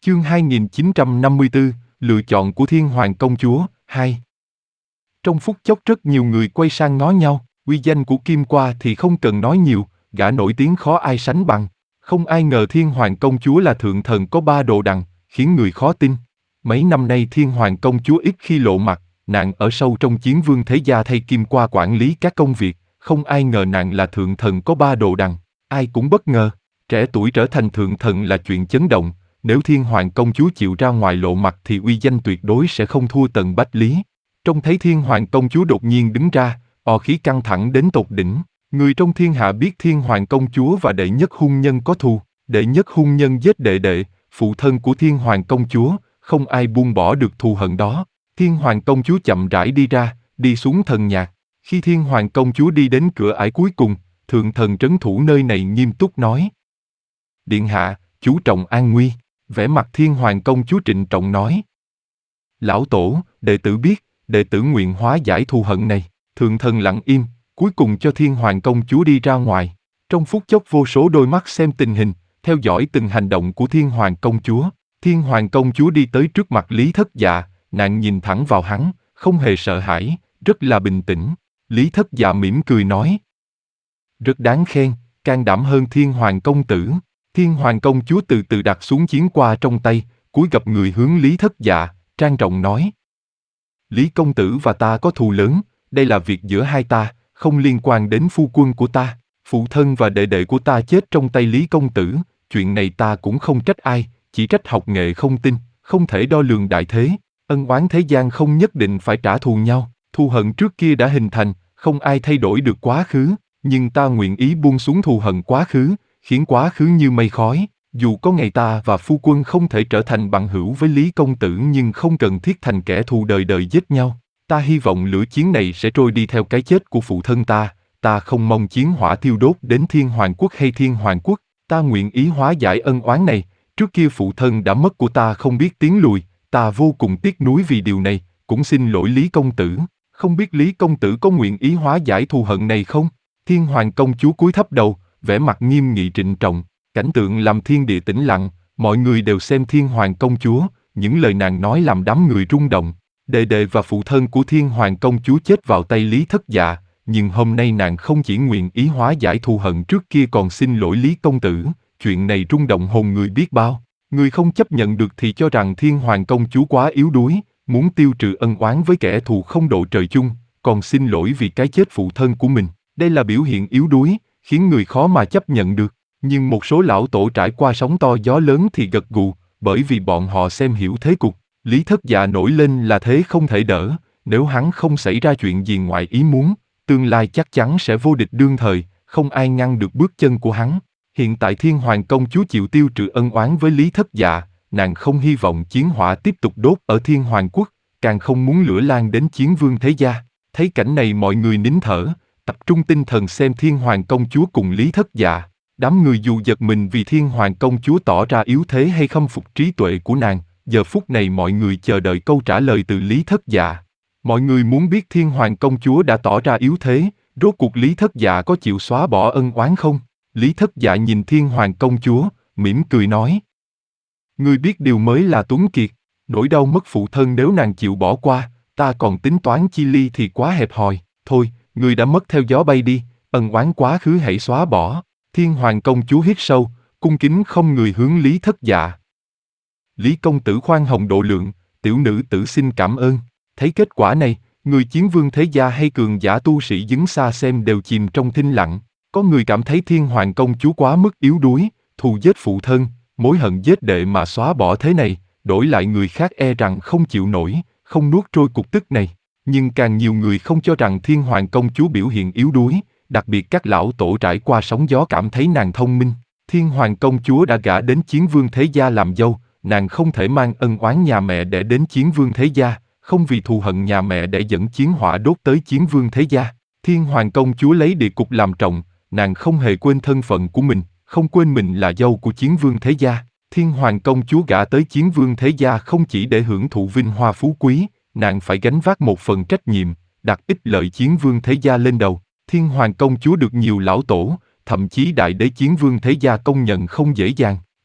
Chương 2954, lựa chọn của Thiên Hoàng Công Chúa, 2. Trong phút chốc rất nhiều người quay sang ngó nhau, uy danh của Kim Qua thì không cần nói nhiều, gã nổi tiếng khó ai sánh bằng. Không ai ngờ Thiên Hoàng Công Chúa là thượng thần có 3 đồ đằng, khiến người khó tin. Mấy năm nay Thiên Hoàng Công Chúa ít khi lộ mặt, nàng ở sâu trong Chiến Vương Thế Gia thay Kim Qua quản lý các công việc, không ai ngờ nàng là thượng thần có 3 đồ đằng, ai cũng bất ngờ. Trẻ tuổi trở thành thượng thần là chuyện chấn động, nếu Thiên Hoàng Công Chúa chịu ra ngoài lộ mặt thì uy danh tuyệt đối sẽ không thua Tần Bách Lý. Trông thấy Thiên Hoàng Công Chúa đột nhiên đứng ra, khí căng thẳng đến tột đỉnh. Người trong thiên hạ biết Thiên Hoàng Công Chúa và đệ nhất hôn nhân có thù, đệ nhất hôn nhân giết đệ đệ, phụ thân của Thiên Hoàng Công Chúa, không ai buông bỏ được thù hận đó. Thiên Hoàng Công Chúa chậm rãi đi ra, đi xuống thần nhạc. Khi Thiên Hoàng Công Chúa đi đến cửa ải cuối cùng, thượng thần trấn thủ nơi này nghiêm túc nói: Điện hạ, chú trọng an nguy. Vẻ mặt Thiên Hoàng Công Chúa trịnh trọng nói: Lão tổ, đệ tử biết, đệ tử nguyện hóa giải thù hận này. Thượng thần lặng im, cuối cùng cho Thiên Hoàng Công Chúa đi ra ngoài. Trong phút chốc vô số đôi mắt xem tình hình, theo dõi từng hành động của Thiên Hoàng Công Chúa. Thiên Hoàng Công Chúa đi tới trước mặt Lý Thất Dạ, nàng nhìn thẳng vào hắn, không hề sợ hãi, rất là bình tĩnh. Lý Thất Dạ mỉm cười nói: Rất đáng khen, can đảm hơn Thiên Hoàng Công Tử. Thiên Hoàng Công Chúa từ từ đặt xuống chiến qua trong tay, cúi gập người hướng Lý Thất Dạ, trang trọng nói: Lý Công Tử và ta có thù lớn, đây là việc giữa hai ta, không liên quan đến phu quân của ta. Phụ thân và đệ đệ của ta chết trong tay Lý Công Tử, chuyện này ta cũng không trách ai, chỉ trách học nghệ không tinh, không thể đo lường đại thế. Ân oán thế gian không nhất định phải trả thù nhau, thù hận trước kia đã hình thành, không ai thay đổi được quá khứ, nhưng ta nguyện ý buông xuống thù hận quá khứ, khiến quá khứ như mây khói. Dù có ngày ta và phu quân không thể trở thành bằng hữu với Lý Công Tử nhưng không cần thiết thành kẻ thù đời đời giết nhau. Ta hy vọng lửa chiến này sẽ trôi đi theo cái chết của phụ thân ta không mong chiến hỏa thiêu đốt đến Thiên Hoàng Quốc hay Thiên Hoàng Quốc, ta nguyện ý hóa giải ân oán này. Trước kia phụ thân đã mất của ta không biết tiến lùi, ta vô cùng tiếc nuối vì điều này, cũng xin lỗi Lý Công Tử. Không biết Lý Công Tử có nguyện ý hóa giải thù hận này không? Thiên Hoàng Công Chúa cúi thấp đầu, vẻ mặt nghiêm nghị trịnh trọng. Cảnh tượng làm thiên địa tĩnh lặng, mọi người đều xem Thiên Hoàng Công Chúa, những lời nàng nói làm đám người rung động. Đệ đệ và phụ thân của Thiên Hoàng Công Chúa chết vào tay Lý Thất Dạ, nhưng hôm nay nàng không chỉ nguyện ý hóa giải thù hận trước kia còn xin lỗi Lý Công Tử, chuyện này rung động hồn người biết bao. Người không chấp nhận được thì cho rằng Thiên Hoàng Công Chúa quá yếu đuối, muốn tiêu trừ ân oán với kẻ thù không độ trời chung, còn xin lỗi vì cái chết phụ thân của mình. Đây là biểu hiện yếu đuối, khiến người khó mà chấp nhận được. Nhưng một số lão tổ trải qua sóng to gió lớn thì gật gù, bởi vì bọn họ xem hiểu thế cục. Lý Thất Dạ nổi lên là thế không thể đỡ, nếu hắn không xảy ra chuyện gì ngoài ý muốn, tương lai chắc chắn sẽ vô địch đương thời, không ai ngăn được bước chân của hắn. Hiện tại Thiên Hoàng Công Chúa chịu tiêu trừ ân oán với Lý Thất Dạ, nàng không hy vọng chiến hỏa tiếp tục đốt ở Thiên Hoàng Quốc, càng không muốn lửa lan đến Chiến Vương Thế Gia. Thấy cảnh này mọi người nín thở, tập trung tinh thần xem Thiên Hoàng Công Chúa cùng Lý Thất Dạ. Đám người dù giật mình vì Thiên Hoàng Công Chúa tỏ ra yếu thế hay khâm phục trí tuệ của nàng, giờ phút này mọi người chờ đợi câu trả lời từ Lý Thất Dạ. Mọi người muốn biết Thiên Hoàng Công Chúa đã tỏ ra yếu thế, rốt cuộc Lý Thất Dạ có chịu xóa bỏ ân oán không? Lý Thất Dạ nhìn Thiên Hoàng Công Chúa, mỉm cười nói: Ngươi biết điều mới là tuấn kiệt, nỗi đau mất phụ thân nếu nàng chịu bỏ qua, ta còn tính toán chi ly thì quá hẹp hòi. Thôi, ngươi đã mất theo gió bay đi, ân oán quá khứ hãy xóa bỏ. Thiên Hoàng Công Chúa hít sâu, cung kính không người hướng Lý Thất Dạ. Lý Công Tử khoan hồng độ lượng, tiểu nữ tử xin cảm ơn. Thấy kết quả này, người Chiến Vương Thế Gia hay cường giả tu sĩ đứng xa xem đều chìm trong thinh lặng. Có người cảm thấy Thiên Hoàng Công Chúa quá mức yếu đuối, thù giết phụ thân, mối hận giết đệ mà xóa bỏ thế này, đổi lại người khác e rằng không chịu nổi, không nuốt trôi cục tức này. Nhưng càng nhiều người không cho rằng Thiên Hoàng Công Chúa biểu hiện yếu đuối, đặc biệt các lão tổ trải qua sóng gió cảm thấy nàng thông minh. Thiên Hoàng Công Chúa đã gả đến Chiến Vương Thế Gia làm dâu, nàng không thể mang ân oán nhà mẹ để đến Chiến Vương Thế Gia, không vì thù hận nhà mẹ để dẫn chiến hỏa đốt tới Chiến Vương Thế Gia. Thiên Hoàng Công Chúa lấy địa cục làm trọng, nàng không hề quên thân phận của mình, không quên mình là dâu của Chiến Vương Thế Gia. Thiên Hoàng Công Chúa gả tới Chiến Vương Thế Gia không chỉ để hưởng thụ vinh hoa phú quý, nàng phải gánh vác một phần trách nhiệm, đặt ích lợi Chiến Vương Thế Gia lên đầu. Thiên Hoàng Công Chúa được nhiều lão tổ, thậm chí Đại Đế Chiến Vương Thế Gia công nhận không dễ dàng.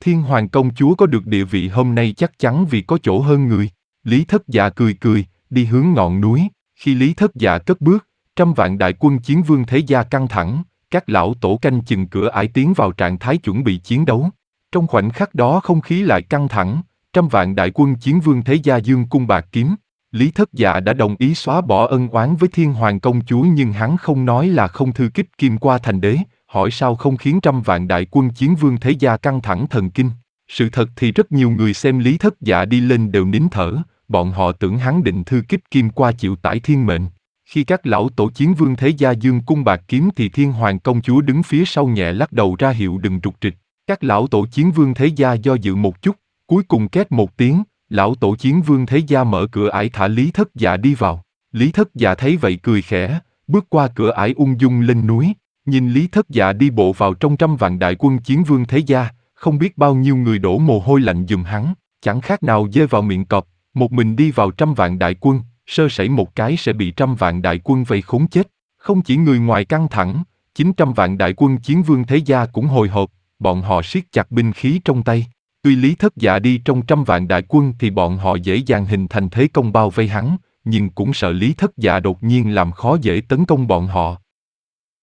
Thiên Hoàng công chúa có được địa vị hôm nay chắc chắn vì có chỗ hơn người. Lý Thất Dạ cười cười, đi hướng ngọn núi. Khi Lý Thất Dạ cất bước, trăm vạn đại quân chiến vương thế gia căng thẳng, các lão tổ canh chừng cửa ải tiến vào trạng thái chuẩn bị chiến đấu. Trong khoảnh khắc đó không khí lại căng thẳng, trăm vạn đại quân chiến vương thế gia dương cung bạc kiếm. Lý Thất Dạ đã đồng ý xóa bỏ ân oán với Thiên Hoàng công chúa nhưng hắn không nói là không thư kích Kim Qua thành đế, hỏi sao không khiến trăm vạn đại quân chiến vương thế gia căng thẳng thần kinh. Sự thật thì rất nhiều người xem Lý Thất Dạ đi lên đều nín thở, bọn họ tưởng hắn định thư kích Kim Qua chịu tải thiên mệnh. Khi các lão tổ chiến vương thế gia dương cung bạc kiếm thì Thiên Hoàng công chúa đứng phía sau nhẹ lắc đầu ra hiệu đừng trục trịch. Các lão tổ chiến vương thế gia do dự một chút, cuối cùng két một tiếng, lão tổ chiến vương thế gia mở cửa ải thả Lý Thất Dạ đi vào. Lý Thất Dạ thấy vậy cười khẽ, bước qua cửa ải ung dung lên núi, nhìn Lý Thất Dạ đi bộ vào trong trăm vạn đại quân chiến vương thế gia, không biết bao nhiêu người đổ mồ hôi lạnh giùm hắn, chẳng khác nào dê vào miệng cọp, một mình đi vào trăm vạn đại quân, sơ sẩy một cái sẽ bị trăm vạn đại quân vây khốn chết. Không chỉ người ngoài căng thẳng, 900 vạn đại quân chiến vương thế gia cũng hồi hộp, bọn họ siết chặt binh khí trong tay. Tuy Lý Thất Dạ đi trong trăm vạn đại quân thì bọn họ dễ dàng hình thành thế công bao vây hắn, nhưng cũng sợ Lý Thất Dạ đột nhiên làm khó dễ tấn công bọn họ.